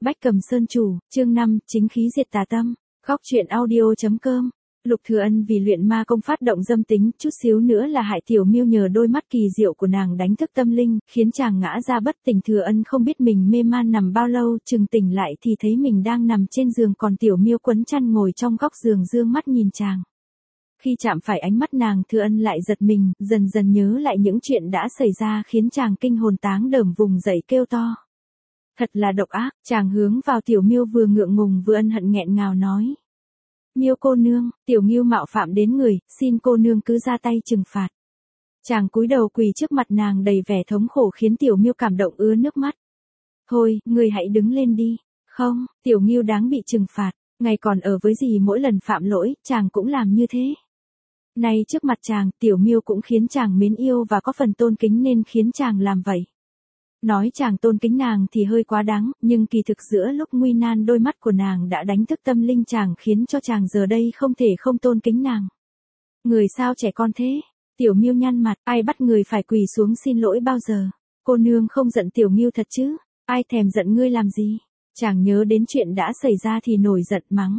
Bách Cầm Sơn Chủ, chương 5, chính khí diệt tà tâm. Góc truyện audio.com. Lục Thừa Ân vì luyện ma công phát động dâm tính, chút xíu nữa là hại Tiểu Miêu nhờ đôi mắt kỳ diệu của nàng đánh thức tâm linh, khiến chàng ngã ra bất tỉnh. Thừa Ân không biết mình mê man nằm bao lâu, chừng tỉnh lại thì thấy mình đang nằm trên giường, còn Tiểu Miêu quấn chăn ngồi trong góc giường dương mắt nhìn chàng. Khi chạm phải ánh mắt nàng, Thừa Ân lại giật mình, dần dần nhớ lại những chuyện đã xảy ra khiến chàng kinh hồn táng đờm, vùng dậy kêu to. Thật là độc ác, chàng hướng vào Tiểu Miêu vừa ngượng ngùng vừa ân hận nghẹn ngào nói. Miêu cô nương, Tiểu Miêu mạo phạm đến người, xin cô nương cứ ra tay trừng phạt. Chàng cúi đầu quỳ trước mặt nàng đầy vẻ thống khổ khiến Tiểu Miêu cảm động ứa nước mắt. Thôi, người hãy đứng lên đi. Không, Tiểu Miêu đáng bị trừng phạt, ngày còn ở với dì mỗi lần phạm lỗi, chàng cũng làm như thế. Nay trước mặt chàng, Tiểu Miêu cũng khiến chàng mến yêu và có phần tôn kính nên khiến chàng làm vậy. Nói chàng tôn kính nàng thì hơi quá đáng, nhưng kỳ thực giữa lúc nguy nan đôi mắt của nàng đã đánh thức tâm linh chàng, khiến cho chàng giờ đây không thể không tôn kính nàng. Người sao trẻ con thế? Tiểu Miêu nhăn mặt, ai bắt người phải quỳ xuống xin lỗi bao giờ? Cô nương không giận Tiểu Miêu thật chứ? Ai thèm giận ngươi làm gì? Chàng nhớ đến chuyện đã xảy ra thì nổi giận mắng.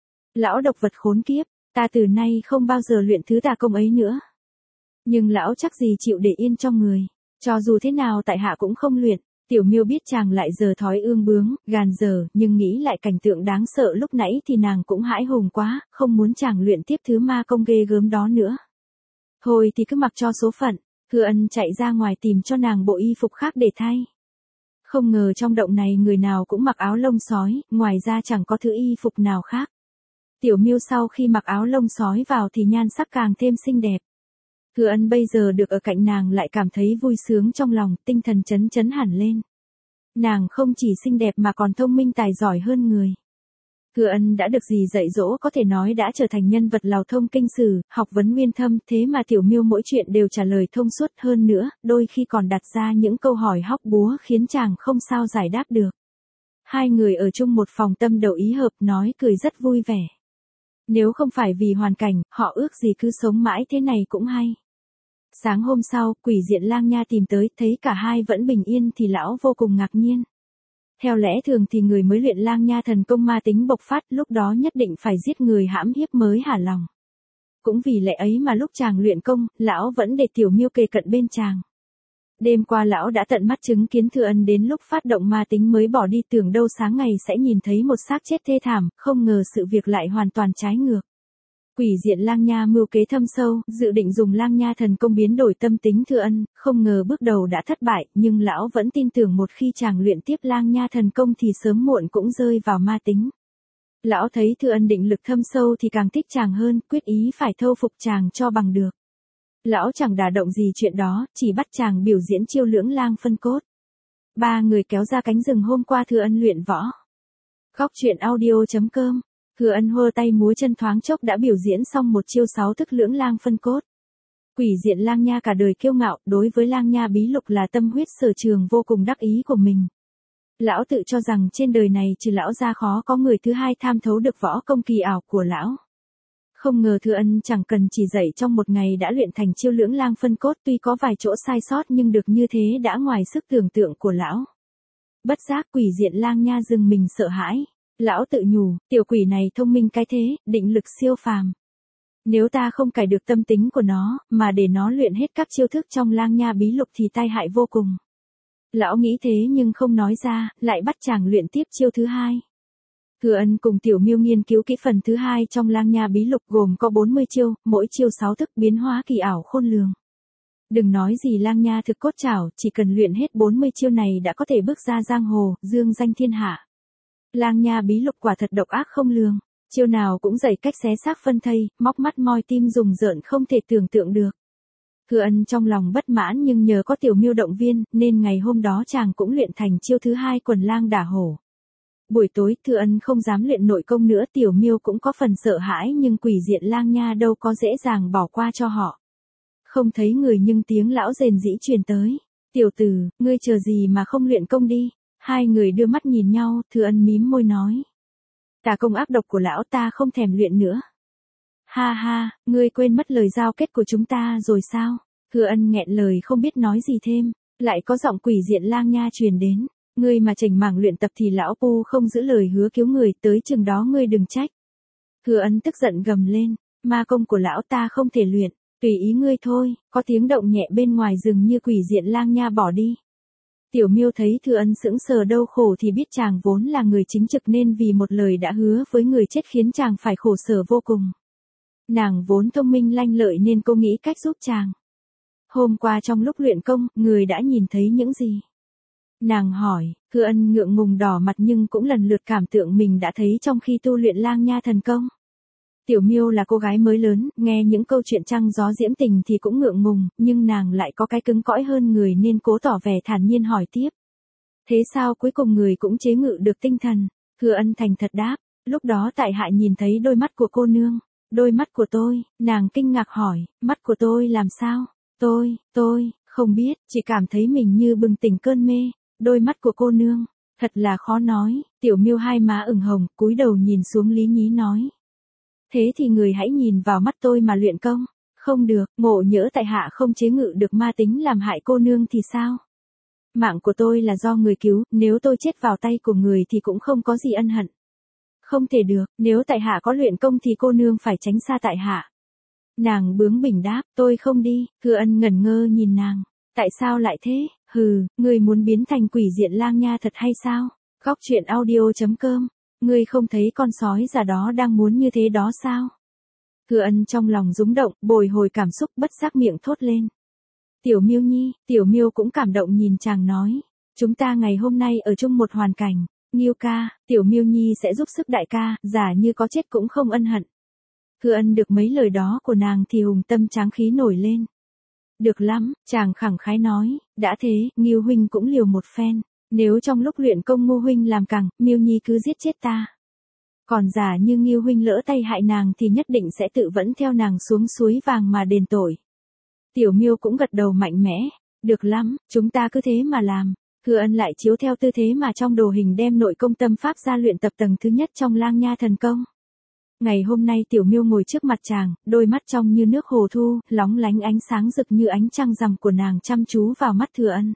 Lão độc vật khốn kiếp, ta từ nay không bao giờ luyện thứ tà công ấy nữa. Nhưng lão chắc gì chịu để yên trong người. Cho dù thế nào tại hạ cũng không luyện. Tiểu Miêu biết chàng lại giờ thói ương bướng, gàn dở, nhưng nghĩ lại cảnh tượng đáng sợ lúc nãy thì nàng cũng hãi hùng quá, không muốn chàng luyện tiếp thứ ma công ghê gớm đó nữa. Thôi thì cứ mặc cho số phận. Thừa Ân chạy ra ngoài tìm cho nàng bộ y phục khác để thay. Không ngờ trong động này người nào cũng mặc áo lông sói, ngoài ra chẳng có thứ y phục nào khác. Tiểu Miêu sau khi mặc áo lông sói vào thì nhan sắc càng thêm xinh đẹp. Thừa Ân bây giờ được ở cạnh nàng lại cảm thấy vui sướng trong lòng, tinh thần chấn hẳn lên. Nàng không chỉ xinh đẹp mà còn thông minh tài giỏi hơn người. Thừa Ân đã được dì dạy dỗ, có thể nói đã trở thành nhân vật lầu thông kinh sử, học vấn uyên thâm, thế mà Tiểu Miêu mỗi chuyện đều trả lời thông suốt, hơn nữa, đôi khi còn đặt ra những câu hỏi hóc búa khiến chàng không sao giải đáp được. Hai người ở chung một phòng tâm đầu ý hợp, nói cười rất vui vẻ. Nếu không phải vì hoàn cảnh, họ ước gì cứ sống mãi thế này cũng hay. Sáng hôm sau, Quỷ Diện Lang Nha tìm tới, thấy cả hai vẫn bình yên thì lão vô cùng ngạc nhiên. Theo lẽ thường thì người mới luyện Lang Nha thần công ma tính bộc phát, lúc đó nhất định phải giết người hãm hiếp mới hả lòng. Cũng vì lẽ ấy mà lúc chàng luyện công, lão vẫn để Tiểu Miêu kề cận bên chàng. Đêm qua lão đã tận mắt chứng kiến Thừa Ân đến lúc phát động ma tính mới bỏ đi, tưởng đâu sáng ngày sẽ nhìn thấy một xác chết thê thảm, không ngờ sự việc lại hoàn toàn trái ngược. Quỷ Diện Lang Nha mưu kế thâm sâu, dự định dùng Lang Nha thần công biến đổi tâm tính Thừa Ân, không ngờ bước đầu đã thất bại, nhưng lão vẫn tin tưởng một khi chàng luyện tiếp Lang Nha thần công thì sớm muộn cũng rơi vào ma tính. Lão thấy Thừa Ân định lực thâm sâu thì càng thích chàng hơn, quyết ý phải thâu phục chàng cho bằng được. Lão chẳng đả động gì chuyện đó, chỉ bắt chàng biểu diễn chiêu lưỡng lang phân cốt. Ba người kéo ra cánh rừng hôm qua Thừa Ân luyện võ. Góc truyện audio.com. Thừa Ân hơ tay múa chân thoáng chốc đã biểu diễn xong một chiêu 6 thức lưỡng lang phân cốt. Quỷ Diện Lang Nha cả đời kiêu ngạo, đối với Lang Nha bí lục là tâm huyết sở trường, vô cùng đắc ý của mình. Lão tự cho rằng trên đời này trừ lão ra khó có người thứ hai tham thấu được võ công kỳ ảo của lão. Không ngờ Thừa Ân chẳng cần chỉ dạy trong một ngày đã luyện thành chiêu lưỡng lang phân cốt, tuy có vài chỗ sai sót nhưng được như thế đã ngoài sức tưởng tượng của lão. Bất giác Quỷ Diện Lang Nha dừng mình sợ hãi. Lão tự nhủ, tiểu quỷ này thông minh cái thế, định lực siêu phàm. Nếu ta không cải được tâm tính của nó, mà để nó luyện hết các chiêu thức trong Lang Nha bí lục thì tai hại vô cùng. Lão nghĩ thế nhưng không nói ra, lại bắt chàng luyện tiếp chiêu thứ hai. Thừa Ân cùng Tiểu Miêu nghiên cứu kỹ phần thứ hai trong Lang Nha bí lục, gồm có 40 chiêu, mỗi chiêu 6 thức, biến hóa kỳ ảo khôn lường. Đừng nói gì Lang Nha thực cốt trảo, chỉ cần luyện hết 40 chiêu này đã có thể bước ra giang hồ, dương danh thiên hạ. Lang Nha bí lục quả thật độc ác không lường, chiêu nào cũng dạy cách xé xác phân thây, móc mắt moi tim rùng rợn không thể tưởng tượng được. Thừa Ân trong lòng bất mãn nhưng nhờ có Tiểu Miêu động viên, nên ngày hôm đó chàng cũng luyện thành chiêu thứ hai quần lang đả hổ. Buổi tối Thừa Ân không dám luyện nội công nữa, Tiểu Miêu cũng có phần sợ hãi nhưng Quỷ Diện Lang Nha đâu có dễ dàng bỏ qua cho họ. Không thấy người nhưng tiếng lão rền rĩ truyền tới. Tiểu tử, ngươi chờ gì mà không luyện công đi. Hai người đưa mắt nhìn nhau, Thừa Ân mím môi nói. Tà công ác độc của lão ta không thèm luyện nữa. Ha ha, ngươi quên mất lời giao kết của chúng ta rồi sao? Thừa Ân nghẹn lời không biết nói gì thêm, lại có giọng Quỷ Diện Lang Nha truyền đến. Ngươi mà chảnh mảng luyện tập thì lão Pu không giữ lời hứa cứu người, tới chừng đó ngươi đừng trách. Thừa Ân tức giận gầm lên, ma công của lão ta không thể luyện, tùy ý ngươi thôi. Có tiếng động nhẹ bên ngoài rừng như Quỷ Diện Lang Nha bỏ đi. Tiểu Miêu thấy Thừa Ân sững sờ đau khổ thì biết chàng vốn là người chính trực nên vì một lời đã hứa với người chết khiến chàng phải khổ sở vô cùng. Nàng vốn thông minh lanh lợi nên cô nghĩ cách giúp chàng. Hôm qua trong lúc luyện công, người đã nhìn thấy những gì? Nàng hỏi. Thừa Ân ngượng ngùng đỏ mặt nhưng cũng lần lượt cảm tưởng mình đã thấy trong khi tu luyện Lang Nha thần công. Tiểu Miêu là cô gái mới lớn, nghe những câu chuyện trăng gió diễm tình thì cũng ngượng ngùng, nhưng nàng lại có cái cứng cõi hơn người nên cố tỏ vẻ thản nhiên hỏi tiếp. Thế sao cuối cùng người cũng chế ngự được tinh thần? Thừa Ân thành thật đáp, lúc đó tại hạ nhìn thấy đôi mắt của cô nương. Đôi mắt của tôi, nàng kinh ngạc hỏi, mắt của tôi làm sao? Tôi, không biết, chỉ cảm thấy mình như bừng tỉnh cơn mê. Đôi mắt của cô nương, thật là khó nói. Tiểu Miêu hai má ửng hồng, cúi đầu nhìn xuống lý nhí nói. Thế thì người hãy nhìn vào mắt tôi mà luyện công. Không được, ngộ nhỡ tại hạ không chế ngự được ma tính làm hại cô nương thì sao? Mạng của tôi là do người cứu, nếu tôi chết vào tay của người thì cũng không có gì ân hận. Không thể được, nếu tại hạ có luyện công thì cô nương phải tránh xa tại hạ. Nàng bướng bỉnh đáp, tôi không đi. Thừa Ân ngẩn ngơ nhìn nàng. Tại sao lại thế? Hừ, người muốn biến thành Quỷ Diện Lang Nha thật hay sao? Góc truyện audio.com. Ngươi không thấy con sói già đó đang muốn như thế đó sao? Thừa Ân trong lòng rúng động, bồi hồi cảm xúc bất giác miệng thốt lên. Tiểu Miêu nhi. Tiểu Miêu cũng cảm động nhìn chàng nói. Chúng ta ngày hôm nay ở chung một hoàn cảnh. Nghiêu ca, Tiểu Miêu nhi sẽ giúp sức đại ca, giả như có chết cũng không ân hận. Thừa Ân được mấy lời đó của nàng thì hùng tâm tráng khí nổi lên. Được lắm, chàng khẳng khái nói, đã thế, Nghiêu huynh cũng liều một phen. Nếu trong lúc luyện công Ngô huynh làm cẳng, Miêu nhi cứ giết chết ta. Còn giả như Nghiêu huynh lỡ tay hại nàng thì nhất định sẽ tự vẫn theo nàng xuống suối vàng mà đền tội. Tiểu Miêu cũng gật đầu mạnh mẽ. Được lắm, chúng ta cứ thế mà làm. Thừa Ân lại chiếu theo tư thế mà trong đồ hình đem nội công tâm pháp ra luyện tập tầng thứ nhất trong Lang Nha thần công. Ngày hôm nay Tiểu Miêu ngồi trước mặt chàng, đôi mắt trong như nước hồ thu, lóng lánh ánh sáng rực như ánh trăng rằm của nàng chăm chú vào mắt Thừa Ân.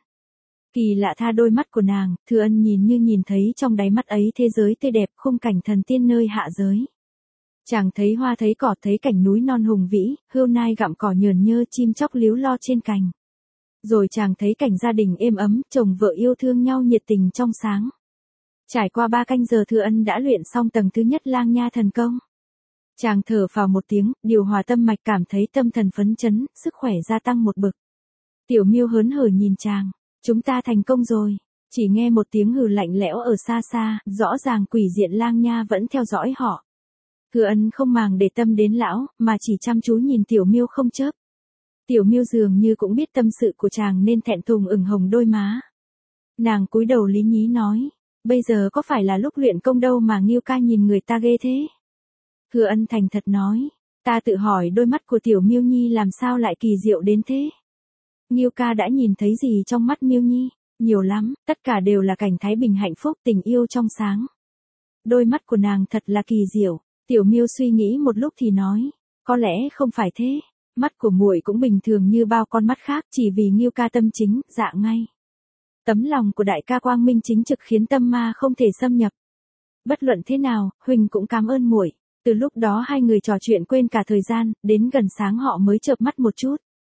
Kỳ lạ tha đôi mắt của nàng, Thừa Ân nhìn như nhìn thấy trong đáy mắt ấy thế giới tươi đẹp, khung cảnh thần tiên nơi hạ giới. Chàng thấy hoa thấy cỏ, thấy cảnh núi non hùng vĩ, hươu nai gặm cỏ nhờn nhơ, chim chóc líu lo trên cành. Rồi chàng thấy cảnh gia đình êm ấm, chồng vợ yêu thương nhau nhiệt tình trong sáng. Trải qua 3 canh giờ Thừa Ân đã luyện xong tầng thứ nhất Lang Nha thần công. Chàng thở phào một tiếng, điều hòa tâm mạch, cảm thấy tâm thần phấn chấn, sức khỏe gia tăng một bậc. Tiểu Miêu hớn hở nhìn chàng. Chúng ta thành công rồi. Chỉ nghe một tiếng hừ lạnh lẽo ở xa xa, rõ ràng Quỷ Diện Lang Nha vẫn theo dõi họ. Thừa Ân không màng để tâm đến lão, mà chỉ chăm chú nhìn Tiểu Miêu không chớp. Tiểu Miêu dường như cũng biết tâm sự của chàng nên thẹn thùng ửng hồng đôi má. Nàng cúi đầu lý nhí nói, bây giờ có phải là lúc luyện công đâu mà Nghiêu ca nhìn người ta ghê thế? Thừa Ân thành thật nói, ta tự hỏi đôi mắt của Tiểu Miêu nhi làm sao lại kỳ diệu đến thế? Nghiêu ca đã nhìn thấy gì trong mắt Miêu nhi? Nhiều lắm, tất cả đều là cảnh thái bình hạnh phúc, tình yêu trong sáng. Đôi mắt của nàng thật là kỳ diệu. Tiểu Miêu suy nghĩ một lúc thì nói, có lẽ không phải thế. Mắt của muội cũng bình thường như bao con mắt khác, chỉ vì Nghiêu ca tâm chính, dạ ngay. Tấm lòng của đại ca quang minh chính trực khiến tâm ma không thể xâm nhập. Bất luận thế nào, huynh cũng cảm ơn muội. Từ lúc đó hai người trò chuyện quên cả thời gian, đến gần sáng họ mới chợp mắt một chút.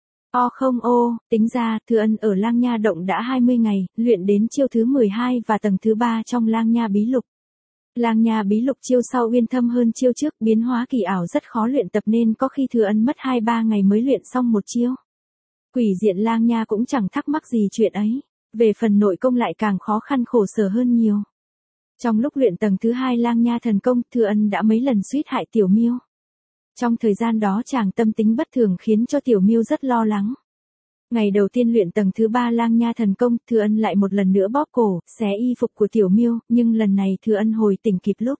Không tính ra, Thừa Ân ở Lang Nha động đã 20 ngày, luyện đến chiêu thứ 12 và tầng thứ 3 trong Lang Nha bí lục. Lang Nha bí lục chiêu sau uyên thâm hơn chiêu trước, biến hóa kỳ ảo rất khó luyện tập nên có khi Thừa Ân mất 2-3 ngày mới luyện xong một chiêu. Quỷ Diện Lang Nha cũng chẳng thắc mắc gì chuyện ấy. Về phần nội công lại càng khó khăn khổ sở hơn nhiều. Trong lúc luyện tầng thứ 2 Lang Nha thần công, Thừa Ân đã mấy lần suýt hại Tiểu Miêu. Trong thời gian đó chàng tâm tính bất thường khiến cho Tiểu Miêu rất lo lắng. Ngày đầu tiên luyện tầng thứ 3 Lang Nha thần công, Thừa Ân lại một lần nữa bóp cổ, xé y phục của Tiểu Miêu, nhưng lần này Thừa Ân hồi tỉnh kịp lúc.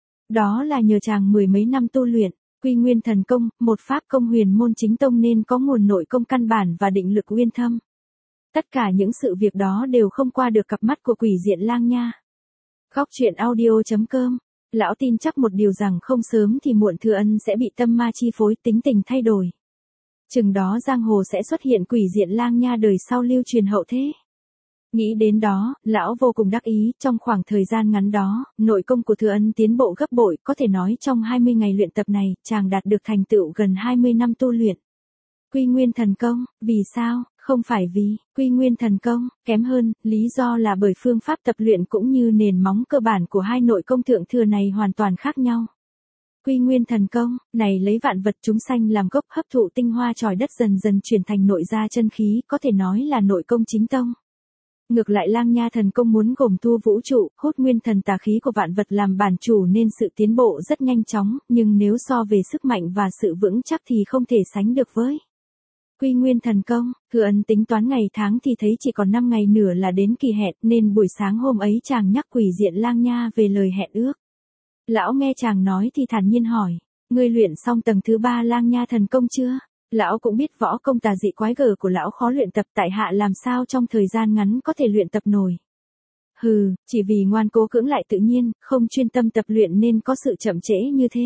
Đó là nhờ chàng 10 mấy năm tu luyện, Quy Nguyên thần công, một pháp công huyền môn chính tông nên có nguồn nội công căn bản và định lực uyên thâm. Tất cả những sự việc đó đều không qua được cặp mắt của Quỷ Diện Lang Nha. Góc truyện audio.com. Lão tin chắc một điều rằng không sớm thì muộn Thừa Ân sẽ bị tâm ma chi phối, tính tình thay đổi. Chừng đó giang hồ sẽ xuất hiện Quỷ Diện Lang Nha đời sau lưu truyền hậu thế. Nghĩ đến đó, lão vô cùng đắc ý, trong khoảng thời gian ngắn đó, nội công của Thừa Ân tiến bộ gấp bội, có thể nói trong 20 ngày luyện tập này, chàng đạt được thành tựu gần 20 năm tu luyện. Quy Nguyên Thần Công, vì sao? Không phải vì Quy Nguyên Thần Công kém hơn, lý do là bởi phương pháp tập luyện cũng như nền móng cơ bản của hai nội công thượng thừa này hoàn toàn khác nhau. Quy Nguyên Thần Công này lấy vạn vật chúng sanh làm gốc, hấp thụ tinh hoa tròi đất dần dần chuyển thành nội gia chân khí, có thể nói là nội công chính tông. Ngược lại Lang Nha Thần Công muốn gồm thu vũ trụ, hút nguyên thần tà khí của vạn vật làm bản chủ nên sự tiến bộ rất nhanh chóng, nhưng nếu so về sức mạnh và sự vững chắc thì không thể sánh được với Quy Nguyên Thần Công. Thừa Ân tính toán ngày tháng thì thấy chỉ còn 5 ngày nữa là đến kỳ hẹn, nên buổi sáng hôm ấy chàng nhắc Quỷ Diện Lang Nha về lời hẹn ước. Lão nghe chàng nói thì thản nhiên hỏi, ngươi luyện xong tầng thứ 3 Lang Nha Thần Công chưa? Lão cũng biết võ công tà dị quái gở của lão khó luyện tập, tại hạ làm sao trong thời gian ngắn có thể luyện tập nổi. Hừ, chỉ vì ngoan cố cưỡng lại tự nhiên, không chuyên tâm tập luyện nên có sự chậm trễ như thế.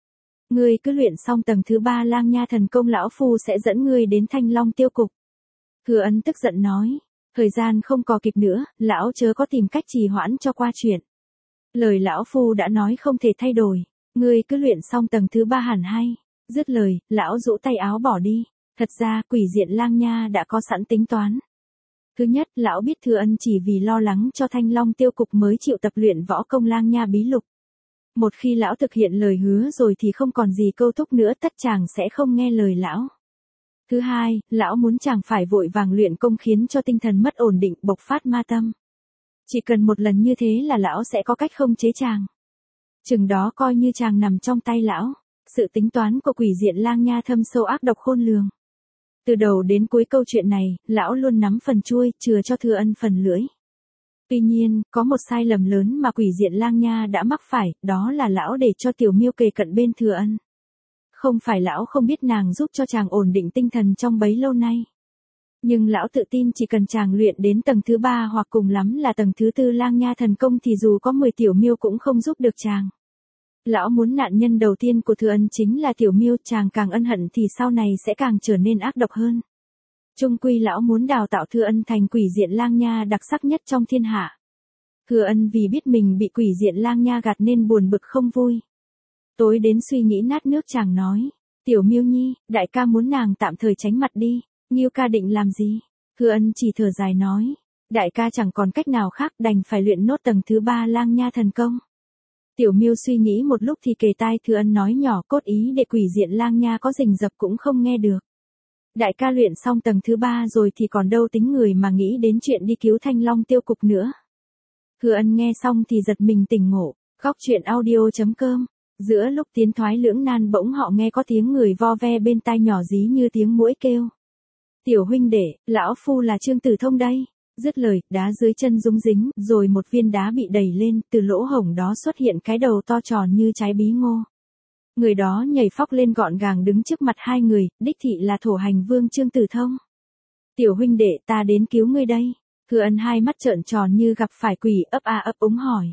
Ngươi cứ luyện xong tầng thứ 3 Lang Nha Thần Công, lão phu sẽ dẫn ngươi đến Thanh Long Tiêu Cục. Thừa Ân tức giận nói, thời gian không còn kịp nữa, lão chớ có tìm cách trì hoãn cho qua chuyện. Lời lão phu đã nói không thể thay đổi, ngươi cứ luyện xong tầng thứ 3 hẳn hay. Dứt lời, lão rũ tay áo bỏ đi. Thật ra Quỷ Diện Lang Nha đã có sẵn tính toán. Thứ nhất, lão biết Thừa Ân chỉ vì lo lắng cho Thanh Long Tiêu Cục mới chịu tập luyện võ công Lang Nha bí lục. Một khi lão thực hiện lời hứa rồi thì không còn gì câu thúc nữa, tất chàng sẽ không nghe lời lão. Thứ hai, lão muốn chàng phải vội vàng luyện công khiến cho tinh thần mất ổn định, bộc phát ma tâm. Chỉ cần một lần như thế là lão sẽ có cách không chế chàng. Chừng đó coi như chàng nằm trong tay lão. Sự tính toán của Quỷ Diện Lang Nha thâm sâu ác độc khôn lường. Từ đầu đến cuối câu chuyện này, lão luôn nắm phần chuôi, chừa cho Thừa Ân phần lưỡi. Tuy nhiên, có một sai lầm lớn mà Quỷ Diện Lang Nha đã mắc phải, đó là lão để cho Tiểu Miêu kề cận bên Thừa Ân. Không phải lão không biết nàng giúp cho chàng ổn định tinh thần trong bấy lâu nay. Nhưng lão tự tin chỉ cần chàng luyện đến tầng thứ 3 hoặc cùng lắm là tầng thứ 4 Lang Nha Thần Công thì dù có 10 Tiểu Miêu cũng không giúp được chàng. Lão muốn nạn nhân đầu tiên của Thừa Ân chính là Tiểu Miêu, chàng càng ân hận thì sau này sẽ càng trở nên ác độc hơn. Chung quy lão muốn đào tạo Thừa Ân thành Quỷ Diện Lang Nha đặc sắc nhất trong thiên hạ. Thừa Ân vì biết mình bị Quỷ Diện Lang Nha gạt nên buồn bực không vui. Tối đến suy nghĩ nát nước chàng nói, Tiểu Miêu nhi, đại ca muốn nàng tạm thời tránh mặt đi, Miêu ca định làm gì? Thừa Ân chỉ thở dài nói, đại ca chẳng còn cách nào khác đành phải luyện nốt tầng thứ 3 Lang Nha Thần Công. Tiểu Miêu suy nghĩ một lúc thì kề tai Thừa Ân nói nhỏ, cốt ý để Quỷ Diện Lang Nha có rình rập cũng không nghe được. Đại ca luyện xong tầng thứ 3 rồi thì còn đâu tính người mà nghĩ đến chuyện đi cứu Thanh Long Tiêu Cục nữa. Thừa Ân nghe xong thì giật mình tỉnh ngộ, góc truyện audio.com. Giữa lúc tiến thoái lưỡng nan bỗng họ nghe có tiếng người vo ve bên tai nhỏ dí như tiếng muỗi kêu. Tiểu huynh đệ, lão phu là Trương Tử Thông đây. Dứt lời, đá dưới chân rung dính, rồi một viên đá bị đẩy lên, từ lỗ hổng đó xuất hiện cái đầu to tròn như trái bí ngô. Người đó nhảy phóc lên gọn gàng đứng trước mặt hai người, đích thị là Thổ Hành Vương Trương Tử Thông. Tiểu huynh đệ, ta đến cứu ngươi đây. Thừa Ân hai mắt trợn tròn như gặp phải quỷ, ấp a ấp úng hỏi.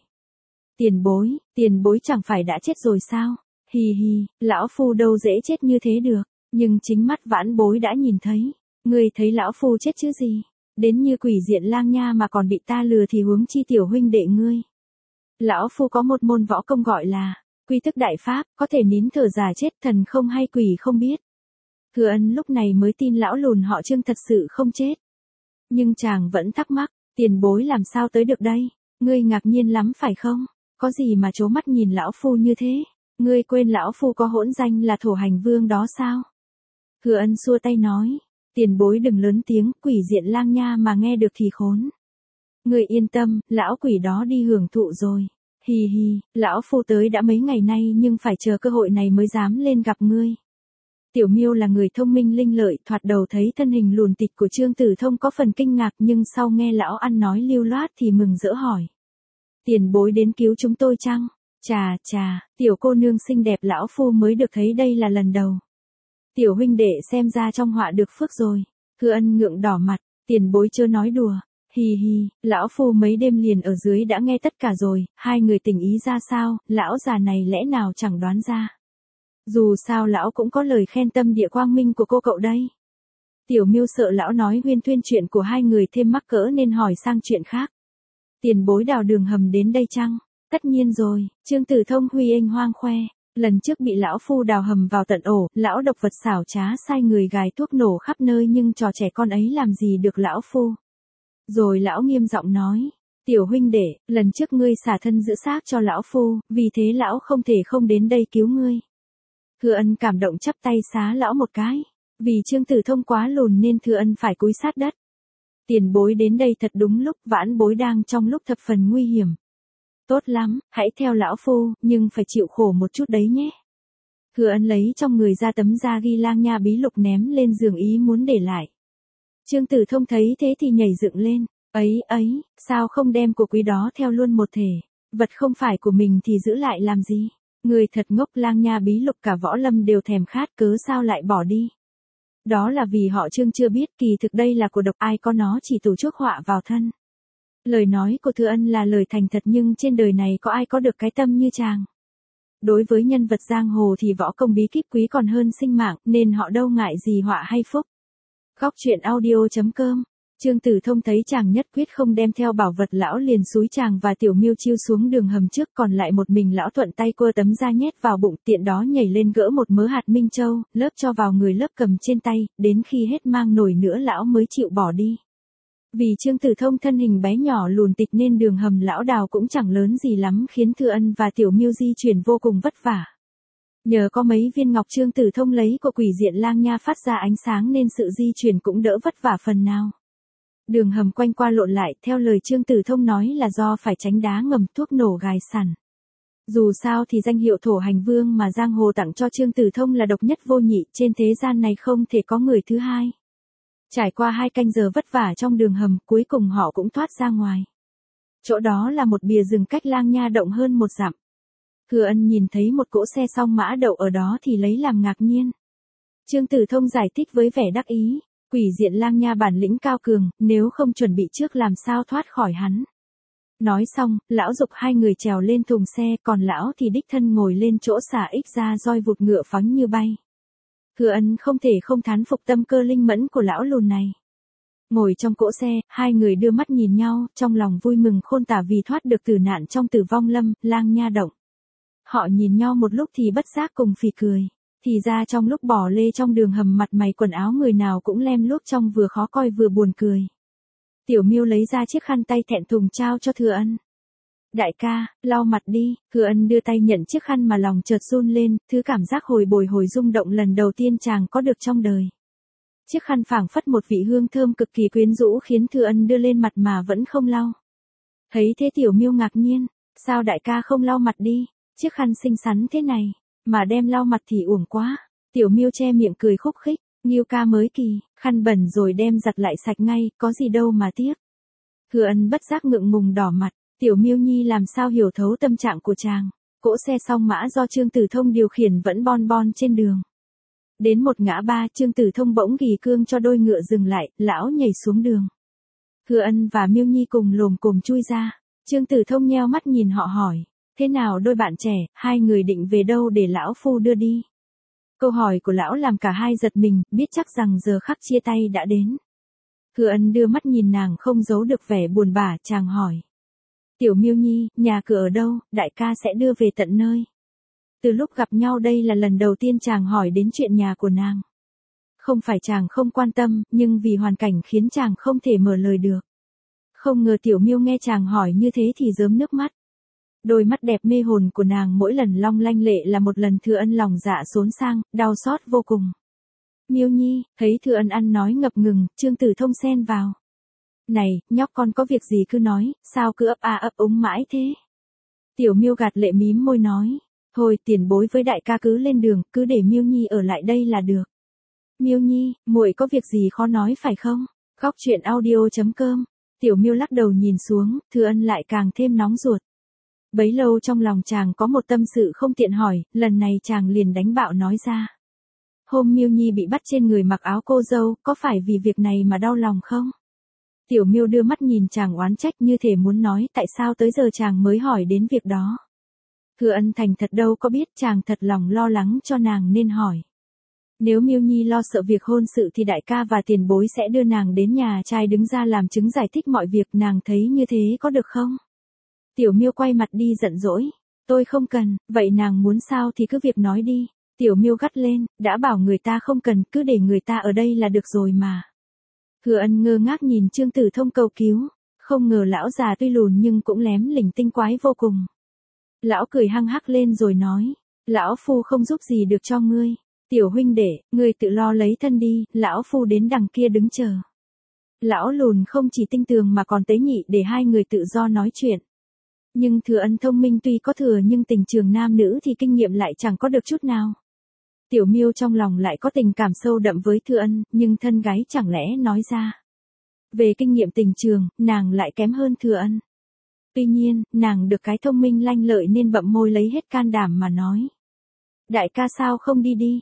Tiền bối chẳng phải đã chết rồi sao? Hì hì, lão phu đâu dễ chết như thế được, nhưng chính mắt vãn bối đã nhìn thấy. Ngươi thấy lão phu chết chứ gì? Đến như Quỷ Diện Lang Nha mà còn bị ta lừa thì huống chi tiểu huynh đệ ngươi. Lão phu có một môn võ công gọi là Quy Tức Đại Pháp, có thể nín thở giả chết, thần không hay quỷ không biết. Thừa Ân lúc này mới tin lão lùn họ Trương thật sự không chết. Nhưng chàng vẫn thắc mắc, tiền bối làm sao tới được đây? Ngươi ngạc nhiên lắm phải không? Có gì mà trố mắt nhìn lão phu như thế? Ngươi quên lão phu có hỗn danh là Thổ Hành Vương đó sao? Thừa Ân xua tay nói, tiền bối đừng lớn tiếng, Quỷ Diện Lang Nha mà nghe được thì khốn. Ngươi yên tâm, lão quỷ đó đi hưởng thụ rồi. Hì hì, lão phu tới đã mấy ngày nay nhưng phải chờ cơ hội này mới dám lên gặp ngươi. Tiểu Miêu là người thông minh linh lợi, thoạt đầu thấy thân hình lùn tịch của Trương Tử Thông có phần kinh ngạc nhưng sau nghe lão ăn nói lưu loát thì mừng rỡ hỏi. Tiền bối đến cứu chúng tôi chăng? Chà, tiểu cô nương xinh đẹp lão phu mới được thấy đây là lần đầu. Tiểu huynh đệ xem ra trong họa được phước rồi. Thừa Ân ngượng đỏ mặt, tiền bối chưa nói đùa. Hì hì, lão phu mấy đêm liền ở dưới đã nghe tất cả rồi, hai người tình ý ra sao, lão già này lẽ nào chẳng đoán ra. Dù sao lão cũng có lời khen tâm địa quang minh của cô cậu đây. Tiểu Miêu sợ lão nói huyên thuyên chuyện của hai người thêm mắc cỡ nên hỏi sang chuyện khác. Tiền bối đào đường hầm đến đây chăng? Tất nhiên rồi, Trương Tử Thông huy anh hoang khoe. Lần trước bị lão phu đào hầm vào tận ổ, lão độc vật xảo trá sai người gài thuốc nổ khắp nơi nhưng trò trẻ con ấy làm gì được lão phu. Rồi lão nghiêm giọng nói, tiểu huynh đệ, lần trước ngươi xả thân giữ xác cho lão phu, vì thế lão không thể không đến đây cứu ngươi. Thừa Ân cảm động chắp tay xá lão một cái, vì Trương Tử Thông quá lùn nên Thừa Ân phải cúi sát đất. Tiền bối đến đây thật đúng lúc, vãn bối đang trong lúc thập phần nguy hiểm. Tốt lắm, hãy theo lão phu, nhưng phải chịu khổ một chút đấy nhé. Thừa Ân lấy trong người ra tấm da ghi lang nha bí lục ném lên giường ý muốn để lại. Trương Tử Thông thấy thế thì nhảy dựng lên, ấy, sao không đem của quý đó theo luôn một thể, vật không phải của mình thì giữ lại làm gì, người thật ngốc, lang nha bí lục cả võ lâm đều thèm khát cớ sao lại bỏ đi. Đó là vì họ Trương chưa biết kỳ thực đây là của độc, ai có nó chỉ tù chuốc họa vào thân. Lời nói của Thừa Ân là lời thành thật nhưng trên đời này có ai có được cái tâm như chàng. Đối với nhân vật giang hồ thì võ công bí kíp quý còn hơn sinh mạng nên họ đâu ngại gì họa hay phúc. Góc truyện audio.com. Trương Tử Thông thấy chàng nhất quyết không đem theo bảo vật, lão liền xúi chàng và Tiểu Miêu Chiêu xuống đường hầm trước, còn lại một mình lão thuận tay cua tấm da nhét vào bụng, tiện đó nhảy lên gỡ một mớ hạt minh châu, lớp cho vào người lớp cầm trên tay, đến khi hết mang nổi nữa lão mới chịu bỏ đi. Vì Trương Tử Thông thân hình bé nhỏ lùn tịch nên đường hầm lão đào cũng chẳng lớn gì lắm, khiến Thừa Ân và Tiểu Miêu di chuyển vô cùng vất vả. Nhờ có mấy viên ngọc Trương Tử Thông lấy của quỷ diện lang nha phát ra ánh sáng nên sự di chuyển cũng đỡ vất vả phần nào. Đường hầm quanh qua lộn lại, theo lời Trương Tử Thông nói là do phải tránh đá ngầm, thuốc nổ gài sẵn. Dù sao thì danh hiệu thổ hành vương mà giang hồ tặng cho Trương Tử Thông là độc nhất vô nhị, trên thế gian này không thể có người thứ hai. Trải qua 2 canh giờ vất vả trong đường hầm, cuối cùng họ cũng thoát ra ngoài. Chỗ đó là một bìa rừng cách lang nha động hơn 1 dặm. Thừa Ân nhìn thấy một cỗ xe song mã đậu ở đó thì lấy làm ngạc nhiên. Trương Tử Thông giải thích với vẻ đắc ý, quỷ diện lang nha bản lĩnh cao cường, nếu không chuẩn bị trước làm sao thoát khỏi hắn. Nói xong, lão giục 2 người trèo lên thùng xe, còn lão thì đích thân ngồi lên chỗ xả ích ra roi vụt ngựa phóng như bay. Thừa Ân không thể không thán phục tâm cơ linh mẫn của lão lùn này. Ngồi trong cỗ xe, 2 người đưa mắt nhìn nhau, trong lòng vui mừng khôn tả vì thoát được tử nạn trong Tử Vong Lâm, lang nha động. Họ nhìn nhau một lúc thì bất giác cùng phì cười. Thì ra trong lúc bỏ lê trong đường hầm mặt mày quần áo người nào cũng lem luốc trong, vừa khó coi vừa buồn cười. Tiểu Miêu lấy ra chiếc khăn tay thẹn thùng trao cho Thừa Ân. Đại ca, lau mặt đi. Thừa Ân đưa tay nhận chiếc khăn mà lòng chợt run lên, thứ cảm giác hồi bồi hồi rung động lần đầu tiên chàng có được trong đời. Chiếc khăn phảng phất một vị hương thơm cực kỳ quyến rũ khiến Thừa Ân đưa lên mặt mà vẫn không lau. Thấy thế Tiểu Miêu ngạc nhiên, sao đại ca không lau mặt đi, chiếc khăn xinh xắn thế này, mà đem lau mặt thì uổng quá. Tiểu Miêu che miệng cười khúc khích, Nghiêu ca mới kỳ, khăn bẩn rồi đem giặt lại sạch ngay, có gì đâu mà tiếc. Thừa Ân bất giác ngượng ngùng đỏ mặt, Tiểu Miêu nhi làm sao hiểu thấu tâm trạng của chàng. Cỗ xe song mã do Trương Tử Thông điều khiển vẫn bon bon trên đường. Đến một ngã ba, Trương Tử Thông bỗng gỉ cương cho đôi ngựa dừng lại, lão nhảy xuống đường. Thừa Ân và Miêu nhi cùng lồm cồm chui ra. Trương Tử Thông nheo mắt nhìn họ hỏi, thế nào đôi bạn trẻ, 2 người định về đâu để lão phu đưa đi? Câu hỏi của lão làm cả hai giật mình, biết chắc rằng giờ khắc chia tay đã đến. Thừa Ân đưa mắt nhìn nàng không giấu được vẻ buồn bã, chàng hỏi. Tiểu Miêu nhi, nhà cửa ở đâu, đại ca sẽ đưa về tận nơi. Từ lúc gặp nhau đây là lần đầu tiên chàng hỏi đến chuyện nhà của nàng. Không phải chàng không quan tâm, nhưng vì hoàn cảnh khiến chàng không thể mở lời được. Không ngờ Tiểu Miêu nghe chàng hỏi như thế thì rớm nước mắt. Đôi mắt đẹp mê hồn của nàng mỗi lần long lanh lệ là một lần Thừa Ân lòng dạ xốn sang, đau xót vô cùng. Miêu nhi, thấy Thừa Ân ăn nói ngập ngừng, Trương Tử Thông xen vào. Này, nhóc con có việc gì cứ nói, sao cứ ấp úng mãi thế? Tiểu Miêu gạt lệ mím môi nói, thôi tiền bối với đại ca cứ lên đường, cứ để Miêu nhi ở lại đây là được. Miêu nhi, muội có việc gì khó nói phải không? Góc truyện audio.com. Tiểu Miêu lắc đầu nhìn xuống, Thừa Ân lại càng thêm nóng ruột. Bấy lâu trong lòng chàng có một tâm sự không tiện hỏi, lần này chàng liền đánh bạo nói ra. Hôm Miêu nhi bị bắt trên người mặc áo cô dâu, có phải vì việc này mà đau lòng không? Tiểu Miêu đưa mắt nhìn chàng oán trách như thể muốn nói tại sao tới giờ chàng mới hỏi đến việc đó. Thừa Ân thành thật đâu có biết chàng thật lòng lo lắng cho nàng nên hỏi. Nếu Miêu Nhi lo sợ việc hôn sự thì đại ca và tiền bối sẽ đưa nàng đến nhà trai đứng ra làm chứng giải thích mọi việc, nàng thấy như thế có được không? Tiểu Miêu quay mặt đi giận dỗi. Tôi không cần, vậy nàng muốn sao thì cứ việc nói đi. Tiểu Miêu gắt lên, đã bảo người ta không cần, cứ để người ta ở đây là được rồi mà. Hứa Ân ngơ ngác nhìn Trương Tử Thông cầu cứu, không ngờ lão già tuy lùn nhưng cũng lém lỉnh tinh quái vô cùng. Lão cười hăng hắc lên rồi nói, lão phu không giúp gì được cho ngươi. Tiểu huynh đệ, ngươi tự lo lấy thân đi, lão phu đến đằng kia đứng chờ. Lão lùn không chỉ tinh tường mà còn tế nhị để hai người tự do nói chuyện. Nhưng Thừa Ân thông minh tuy có thừa nhưng tình trường nam nữ thì kinh nghiệm lại chẳng có được chút nào. Tiểu Miêu trong lòng lại có tình cảm sâu đậm với Thừa Ân, nhưng thân gái chẳng lẽ nói ra. Về kinh nghiệm tình trường, nàng lại kém hơn Thừa Ân. Tuy nhiên, nàng được cái thông minh lanh lợi nên bậm môi lấy hết can đảm mà nói. Đại ca sao không đi đi?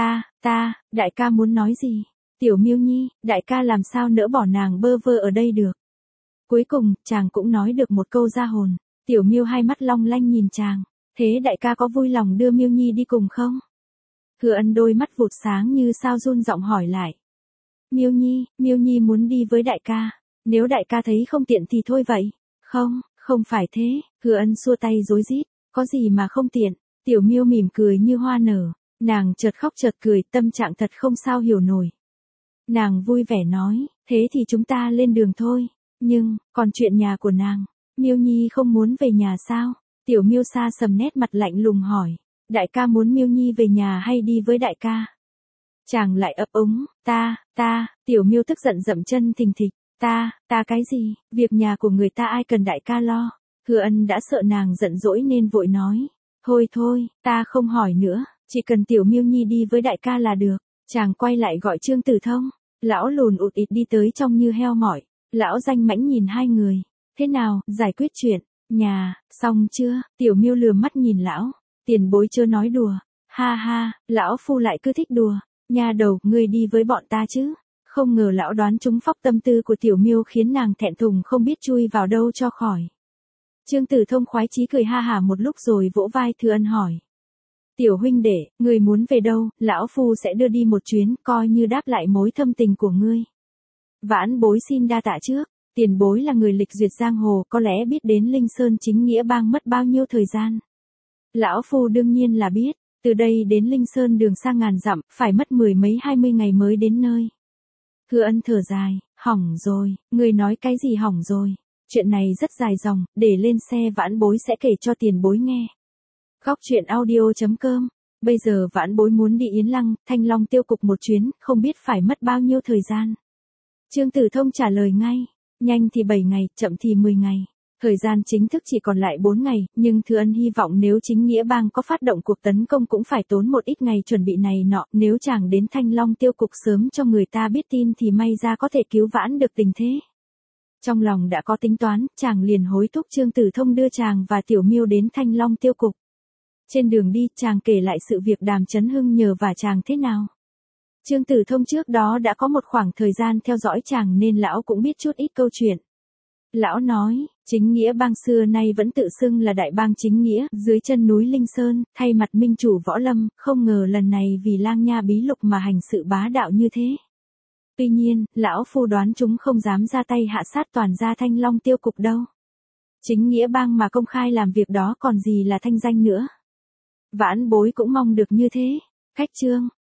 Đại ca muốn nói gì? Tiểu Miêu Nhi, đại ca làm sao nỡ bỏ nàng bơ vơ ở đây được? Cuối cùng, chàng cũng nói được một câu ra hồn. Tiểu Miêu hai mắt long lanh nhìn chàng. Thế đại ca có vui lòng đưa Miêu Nhi đi cùng không? Thừa Ân đôi mắt vụt sáng như sao run giọng hỏi lại. Miêu Nhi muốn đi với đại ca. Nếu đại ca thấy không tiện thì thôi vậy. Không phải thế. Thừa Ân xua tay rối rít. Có gì mà không tiện. Tiểu Miêu mỉm cười như hoa nở. Nàng chợt khóc chợt cười, tâm trạng thật không sao hiểu nổi. Nàng vui vẻ nói, thế thì chúng ta lên đường thôi. Nhưng, còn chuyện nhà của nàng, Miêu Nhi không muốn về nhà sao? Tiểu Miêu xa sầm nét mặt lạnh lùng hỏi, đại ca muốn Miêu Nhi về nhà hay đi với đại ca? Chàng lại ấp úng, Tiểu Miêu tức giận dậm chân thình thịch, ta cái gì, việc nhà của người ta ai cần đại ca lo. Thừa Ân đã sợ nàng giận dỗi nên vội nói, thôi, ta không hỏi nữa, chỉ cần Tiểu Miêu Nhi đi với đại ca là được. Chàng quay lại gọi Trương Tử Thông, lão lùn ụt ịt đi tới trông như heo mỏi, lão danh mãnh nhìn hai người, thế nào, giải quyết chuyện, nhà, xong chưa? Tiểu Miêu lườm mắt nhìn lão, tiền bối chưa nói đùa, ha, lão phu lại cứ thích đùa, nhà đầu, ngươi đi với bọn ta chứ? Không ngờ lão đoán trúng phóc tâm tư của Tiểu Miêu khiến nàng thẹn thùng không biết chui vào đâu cho khỏi. Trương Tử Thông khoái chí cười ha hả một lúc rồi vỗ vai Thừa Ân hỏi. Tiểu huynh đệ, ngươi muốn về đâu, lão phu sẽ đưa đi một chuyến, coi như đáp lại mối thâm tình của ngươi. Vãn bối xin đa tạ trước, tiền bối là người lịch duyệt giang hồ, có lẽ biết đến Linh Sơn Chính Nghĩa Bang mất bao nhiêu thời gian. Lão phu đương nhiên là biết, từ đây đến Linh Sơn đường xa ngàn dặm, phải mất 10 mấy 20 ngày mới đến nơi. Thừa Ân thở dài, hỏng rồi, ngươi nói cái gì hỏng rồi? Chuyện này rất dài dòng, để lên xe vãn bối sẽ kể cho tiền bối nghe. Góc truyện audio.com. Bây giờ vãn bối muốn đi Yến Lăng, Thanh Long Tiêu Cục một chuyến, không biết phải mất bao nhiêu thời gian. Trương Tử Thông trả lời ngay, nhanh thì 7 ngày, chậm thì 10 ngày. Thời gian chính thức chỉ còn lại 4 ngày, nhưng Thừa Ân hy vọng nếu Chính Nghĩa Bang có phát động cuộc tấn công cũng phải tốn một ít ngày chuẩn bị này nọ, nếu chàng đến Thanh Long Tiêu Cục sớm cho người ta biết tin thì may ra có thể cứu vãn được tình thế. Trong lòng đã có tính toán, chàng liền hối thúc Trương Tử Thông đưa chàng và Tiểu Miêu đến Thanh Long Tiêu Cục. Trên đường đi, chàng kể lại sự việc Đàm Chấn Hưng nhờ vả chàng thế nào. Trương Tử Thông trước đó đã có một khoảng thời gian theo dõi chàng nên lão cũng biết chút ít câu chuyện. Lão nói, Chính Nghĩa Bang xưa nay vẫn tự xưng là đại bang chính nghĩa, dưới chân núi Linh Sơn, thay mặt minh chủ Võ Lâm, không ngờ lần này vì Lang Nha Bí Lục mà hành sự bá đạo như thế. Tuy nhiên, lão phu đoán chúng không dám ra tay hạ sát toàn gia Thanh Long Tiêu Cục đâu. Chính Nghĩa Bang mà công khai làm việc đó còn gì là thanh danh nữa. Vãn bối cũng mong được như thế. Khách trương.